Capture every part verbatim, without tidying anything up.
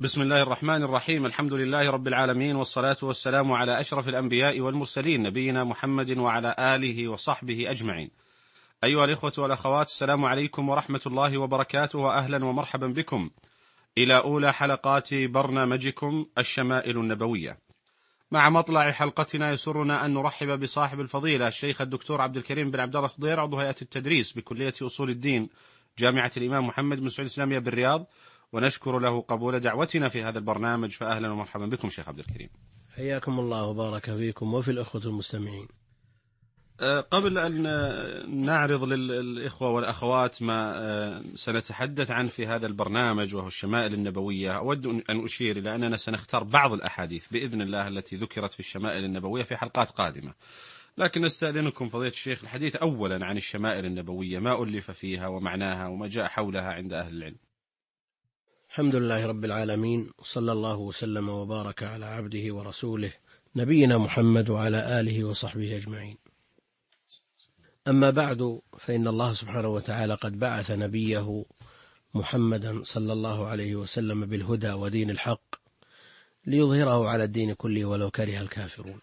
بسم الله الرحمن الرحيم. الحمد لله رب العالمين، والصلاة والسلام على أشرف الأنبياء والمرسلين، نبينا محمد وعلى آله وصحبه أجمعين. أيها الإخوة والأخوات، السلام عليكم ورحمة الله وبركاته، وأهلا ومرحبا بكم إلى أولى حلقات برنامجكم الشمائل النبوية. مع مطلع حلقتنا يسرنا أن نرحب بصاحب الفضيلة الشيخ الدكتور عبد الكريم بن عبد الله خضير، عضو هيئة التدريس بكلية أصول الدين جامعة الإمام محمد بن سعود الإسلامية بالرياض، ونشكر له قبول دعوتنا في هذا البرنامج. فأهلا ومرحبا بكم شيخ عبد الكريم. حياكم الله وبارك فيكم وفي الأخوة المستمعين. قبل أن نعرض للإخوة والأخوات ما سنتحدث عن في هذا البرنامج وهو الشمائل النبوية، أود أن أشير إلى أننا سنختار بعض الأحاديث بإذن الله التي ذكرت في الشمائل النبوية في حلقات قادمة، لكن نستأذنكم فضيلة الشيخ الحديث أولا عن الشمائل النبوية، ما ألف فيها ومعناها وما جاء حولها عند أهل العلم. الحمد لله رب العالمين، وصلى الله وسلم وبارك على عبده ورسوله نبينا محمد وعلى آله وصحبه أجمعين. أما بعد، فإن الله سبحانه وتعالى قد بعث نبيه محمدا صلى الله عليه وسلم بالهدى ودين الحق ليظهره على الدين كله ولو كره الكافرون،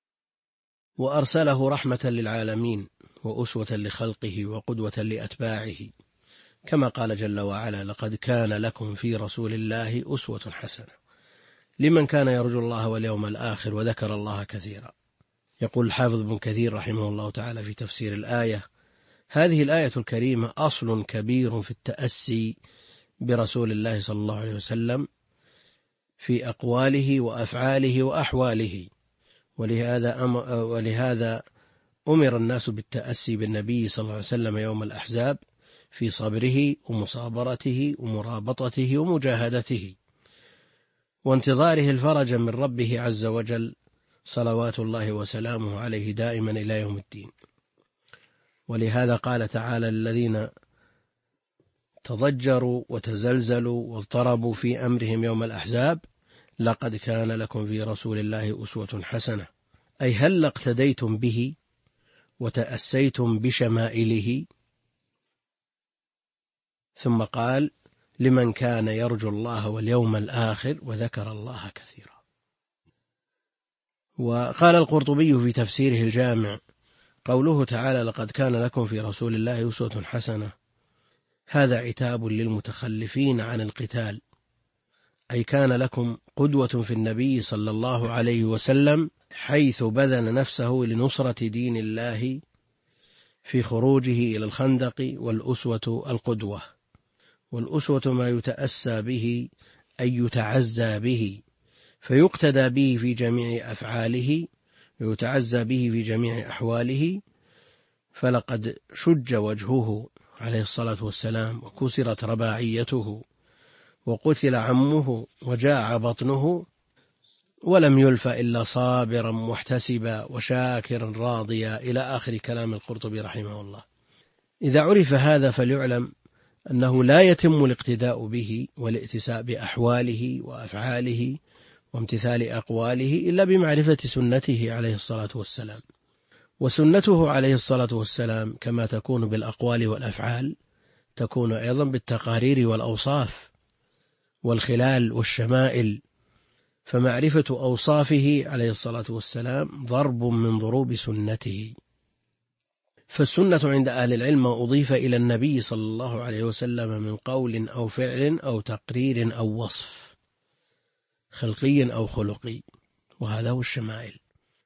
وأرسله رحمة للعالمين وأسوة لخلقه وقدوة لأتباعه، كما قال جل وعلا: لقد كان لكم في رسول الله أسوة حسنة لمن كان يرجو الله واليوم الآخر وذكر الله كثيرا. يقول الحافظ ابن كثير رحمه الله تعالى في تفسير الآية: هذه الآية الكريمة أصل كبير في التأسي برسول الله صلى الله عليه وسلم في أقواله وأفعاله وأحواله، ولهذا, أم ولهذا أمر الناس بالتأسي بالنبي صلى الله عليه وسلم يوم الأحزاب في صبره ومصابرته ومرابطته ومجاهدته وانتظاره الفرج من ربه عز وجل، صلوات الله وسلامه عليه دائما إلى يوم الدين. ولهذا قال تعالى: الذين تضجروا وتزلزلوا واضطربوا في أمرهم يوم الأحزاب لقد كان لكم في رسول الله أسوة حسنة، أي هل اقتديتم به وتأسيتم بشمائله. ثم قال: لمن كان يرجو الله واليوم الآخر وذكر الله كثيرا. وقال القرطبي في تفسيره الجامع: قوله تعالى: لقد كان لكم في رسول الله أسوة حسنة، هذا عتاب للمتخلفين عن القتال، أي كان لكم قدوة في النبي صلى الله عليه وسلم حيث بذل نفسه لنصرة دين الله في خروجه إلى الخندق، والأسوة القدوة، والأسوة ما يتأسى به أي يتعزى به، فيقتدى به في جميع أفعاله ويتعزى به في جميع أحواله. فلقد شج وجهه عليه الصلاة والسلام وكسرت رباعيته وقتل عمه وجاع بطنه، ولم يلف إلا صابرا محتسبا وشاكرا راضيا، إلى آخر كلام القرطبي رحمه الله. إذا عرف هذا فليعلم أنه لا يتم الاقتداء به والائتساء بأحواله وأفعاله وامتثال أقواله إلا بمعرفة سنته عليه الصلاة والسلام. وسنته عليه الصلاة والسلام كما تكون بالأقوال والأفعال تكون أيضا بالتقارير والأوصاف والخلال والشمائل، فمعرفة أوصافه عليه الصلاة والسلام ضرب من ضروب سنته. فالسنة عند أهل العلم ما أضيف إلى النبي صلى الله عليه وسلم من قول أو فعل أو تقرير أو وصف خلقي أو خلقي، وهذا هو الشمائل.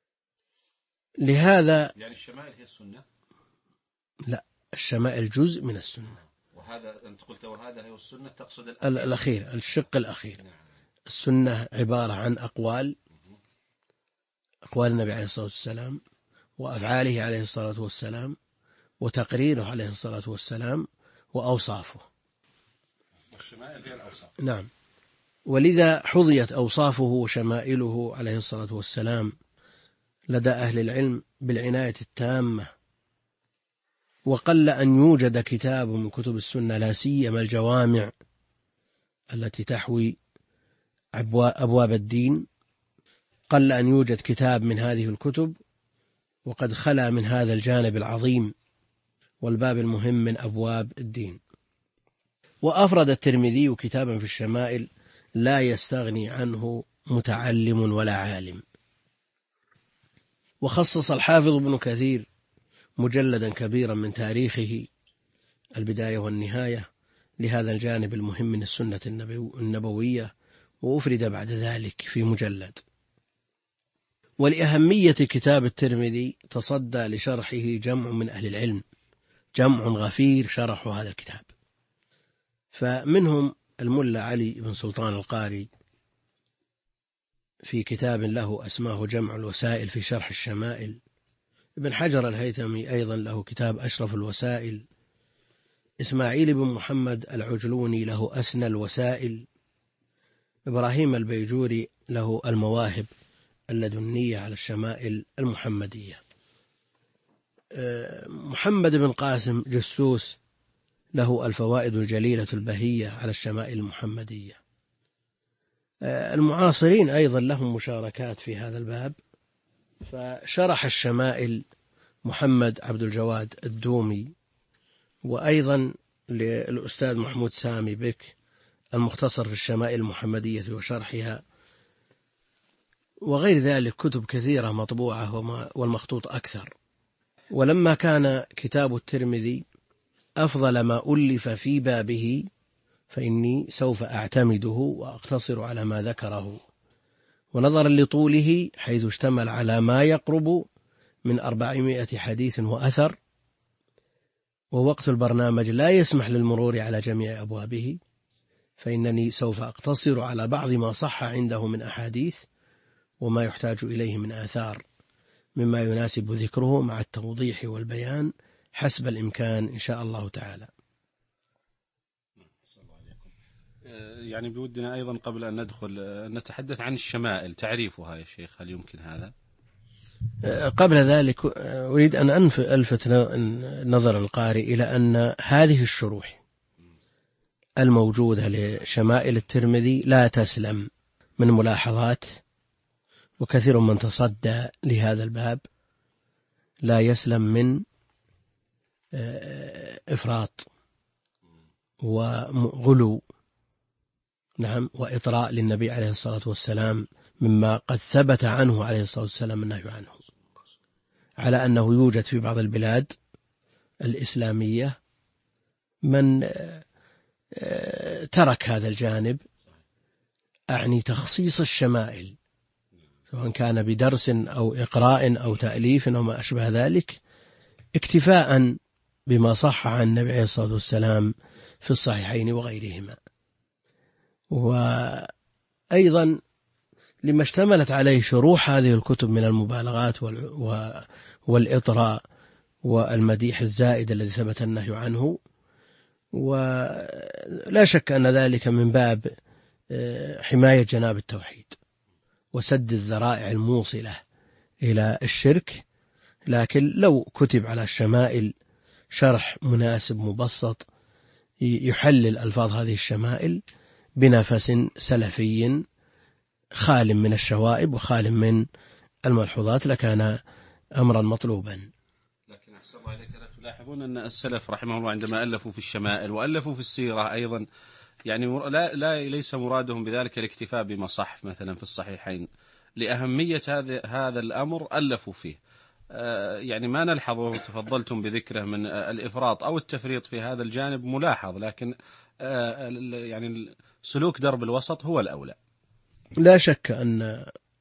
لهذا يعني الشمائل هي السنة؟ لا، الشمائل جزء من السنة. وهذا أنت قلت وهذا هو السنة، تقصد الأخير, الأخير الشق الأخير. السنة عبارة عن أقوال أقوال النبي عليه الصلاة والسلام وأفعاله عليه الصلاة والسلام وتقريره عليه الصلاة والسلام وأوصافه. الشمائل هي الأوصاف. نعم. ولذا حظيت أوصافه وشمائله عليه الصلاة والسلام لدى أهل العلم بالعناية التامة، وقل أن يوجد كتاب من كتب السنة، لا سيما الجوامع التي تحوي أبواب الدين، قل أن يوجد كتاب من هذه الكتب وقد خلا من هذا الجانب العظيم والباب المهم من أبواب الدين. وأفرد الترمذي كتابا في الشمائل لا يستغني عنه متعلم ولا عالم. وخصص الحافظ ابن كثير مجلدا كبيرا من تاريخه البداية والنهاية لهذا الجانب المهم من السنة النبوية، وأفرد بعد ذلك في مجلد. ولأهمية كتاب الترمذي تصدى لشرحه جمع من أهل العلم، جمع غفير شرحوا هذا الكتاب، فمنهم الملا علي بن سلطان القاري في كتاب له أسماه جمع الوسائل في شرح الشمائل، ابن حجر الهيثمي أيضا له كتاب أشرف الوسائل، إسماعيل بن محمد العجلوني له أسنى الوسائل، إبراهيم البيجوري له المواهب اللدنية على الشمائل المحمدية، محمد بن قاسم جسوس له الفوائد الجليلة البهية على الشمائل المحمدية. المعاصرين أيضا لهم مشاركات في هذا الباب، فشرح الشمائل محمد عبد الجواد الدومي، وأيضا للأستاذ محمود سامي بك المختصر في الشمائل المحمدية وشرحها، وغير ذلك كتب كثيرة مطبوعة والمخطوط أكثر. ولما كان كتاب الترمذي أفضل ما ألف في بابه فإني سوف أعتمده وأقتصر على ما ذكره، ونظرا لطوله حيث اشتمل على ما يقرب من أربعمائة حديث وأثر، ووقت البرنامج لا يسمح للمرور على جميع أبوابه، فإنني سوف أقتصر على بعض ما صح عنده من أحاديث وما يحتاج إليه من آثار، مما يناسب ذكره مع التوضيح والبيان حسب الإمكان إن شاء الله تعالى. يعني بودنا أيضا قبل أن ندخل نتحدث عن الشمائل، تعريفها يا شيخ، هل يمكن هذا؟ قبل ذلك أريد أن ألفت نظر القارئ إلى أن هذه الشروح الموجودة لشمائل الترمذي لا تسلم من ملاحظات، وكثير من تصدى لهذا الباب لا يسلم من إفراط وغلو، نعم، وإطراء للنبي عليه الصلاة والسلام مما قد ثبت عنه عليه الصلاة والسلام النهي عنه، على أنه يوجد في بعض البلاد الإسلامية من ترك هذا الجانب، أعني تخصيص الشمائل، سواء كان بدرس أو إقراء أو تأليف أو ما أشبه ذلك، اكتفاء بما صح عن النبي عليه الصلاة والسلام في الصحيحين وغيرهما. وأيضا لما اشتملت عليه شروح هذه الكتب من المبالغات والإطراء والمديح الزائد الذي ثبت النهي عنه، ولا شك أن ذلك من باب حماية جناب التوحيد وسد الذرائع الموصلة إلى الشرك. لكن لو كتب على الشمائل شرح مناسب مبسط يحلل ألفاظ هذه الشمائل بنفس سلفي خال من الشوائب وخال من الملحوظات لكان أمرا مطلوبا. لكن أحسن الله إليك، لا تلاحظون أن السلف رحمه الله عندما ألفوا في الشمائل وألفوا في السيرة أيضا، يعني لا, لا ليس مرادهم بذلك الاكتفاء بما صح مثلا في الصحيحين، لأهمية هذا هذا الأمر ألفوا فيه. يعني ما نلحظه تفضلتم بذكره من الإفراط أو التفريط في هذا الجانب ملاحظ، لكن يعني سلوك درب الوسط هو الأولى. لا شك أن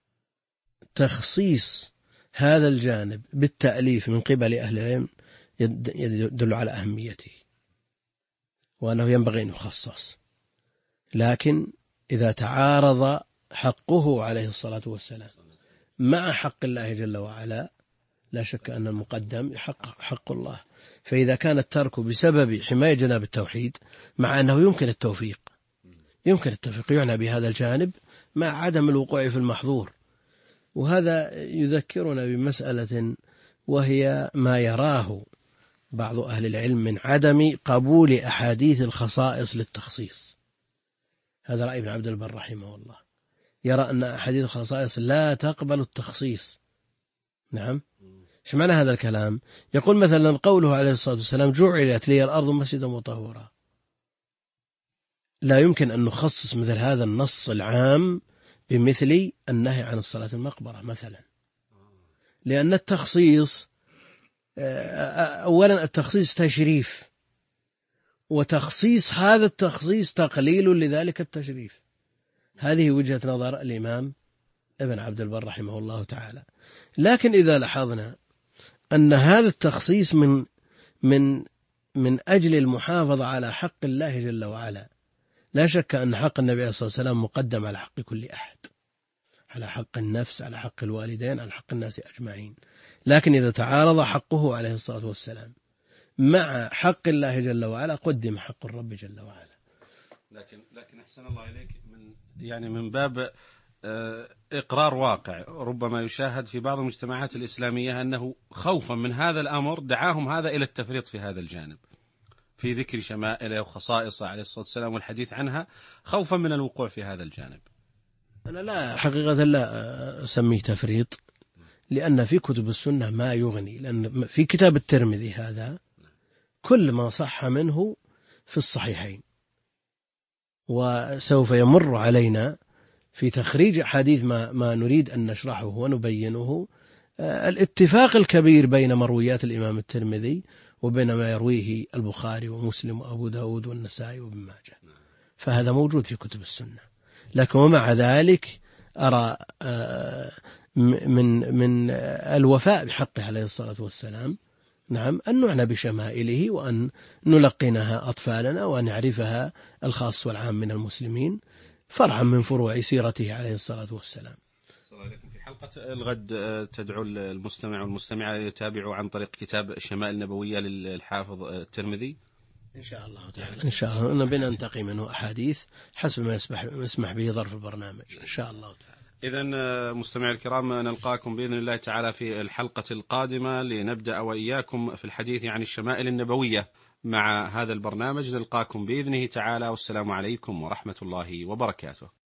تخصيص هذا الجانب بالتأليف من قبل أهل العلم يدل على أهميته وأنه ينبغي أن يخصص، لكن إذا تعارض حقه عليه الصلاة والسلام مع حق الله جل وعلا لا شك أن المقدم حق, حق الله. فإذا كان الترك بسبب حماية جناب التوحيد، مع أنه يمكن التوفيق يمكن التوفيق يعنى بهذا الجانب مع عدم الوقوع في المحظور. وهذا يذكرنا بمسألة وهي ما يراه بعض أهل العلم من عدم قبول أحاديث الخصائص للتخصيص. هذا رأي ابن عبد البر رحمه الله، يرى أن أحاديث الخصائص لا تقبل التخصيص. نعم، ايش معنى هذا الكلام؟ يقول مثلا قوله عليه الصلاة والسلام جعلت لي الأرض مسجدا وطهورا، لا يمكن أن نخصص مثل هذا النص العام بمثل النهي عن الصلاة في المقبرة مثلا، لأن التخصيص أولا التخصيص تشريف، وتخصيص هذا التخصيص تقليل لذلك التشريف. هذه وجهة نظر الإمام ابن عبد البر رحمه الله تعالى. لكن إذا لاحظنا أن هذا التخصيص من من من أجل المحافظة على حق الله جل وعلا، لا شك أن حق النبي عليه الصلاة والسلام مقدم على حق كل أحد، على حق النفس، على حق الوالدين، على حق الناس أجمعين. لكن إذا تعارض حقه عليه الصلاة والسلام مع حق الله جل وعلا قدم حق الرب جل وعلا. لكن لكن أحسن الله إليك، من يعني من باب إقرار واقع ربما يشاهد في بعض المجتمعات الإسلامية أنه خوفا من هذا الأمر دعاهم هذا إلى التفريط في هذا الجانب، في ذكر شمائله وخصائصه عليه الصلاة والسلام والحديث عنها، خوفا من الوقوع في هذا الجانب. أنا لا حقيقة لا أسميه تفريط، لأن في كتب السنة ما يغني، لأن في كتاب الترمذي هذا كل ما صح منه في الصحيحين، وسوف يمر علينا في تخريج حديث ما, ما نريد أن نشرحه ونبينه الاتفاق الكبير بين مرويات الإمام الترمذي وبين ما يرويه البخاري ومسلم وأبو داود والنسائي وابن ماجه، فهذا موجود في كتب السنة. لكن ومع ذلك أرى من من الوفاء بحقه عليه الصلاة والسلام نعم أن نعنى بشمائله، وأن نلقنها أطفالنا، وأن يعرفها الخاص والعام من المسلمين، فرعا من فروع سيرته عليه الصلاة والسلام. في حلقة الغد تدعو المستمع والمستمعة يتابعوا عن طريق كتاب الشمائل النبوية للحافظ الترمذي إن شاء الله تعالى. إن شاء الله نبي ننتقي منه أحاديث حسب ما يسمح, يسمح به ظرف البرنامج إن شاء الله تعالى. إذن مستمعي الكرام نلقاكم بإذن الله تعالى في الحلقة القادمة لنبدأ وإياكم في الحديث عن الشمائل النبوية مع هذا البرنامج. نلقاكم بإذنه تعالى، والسلام عليكم ورحمة الله وبركاته.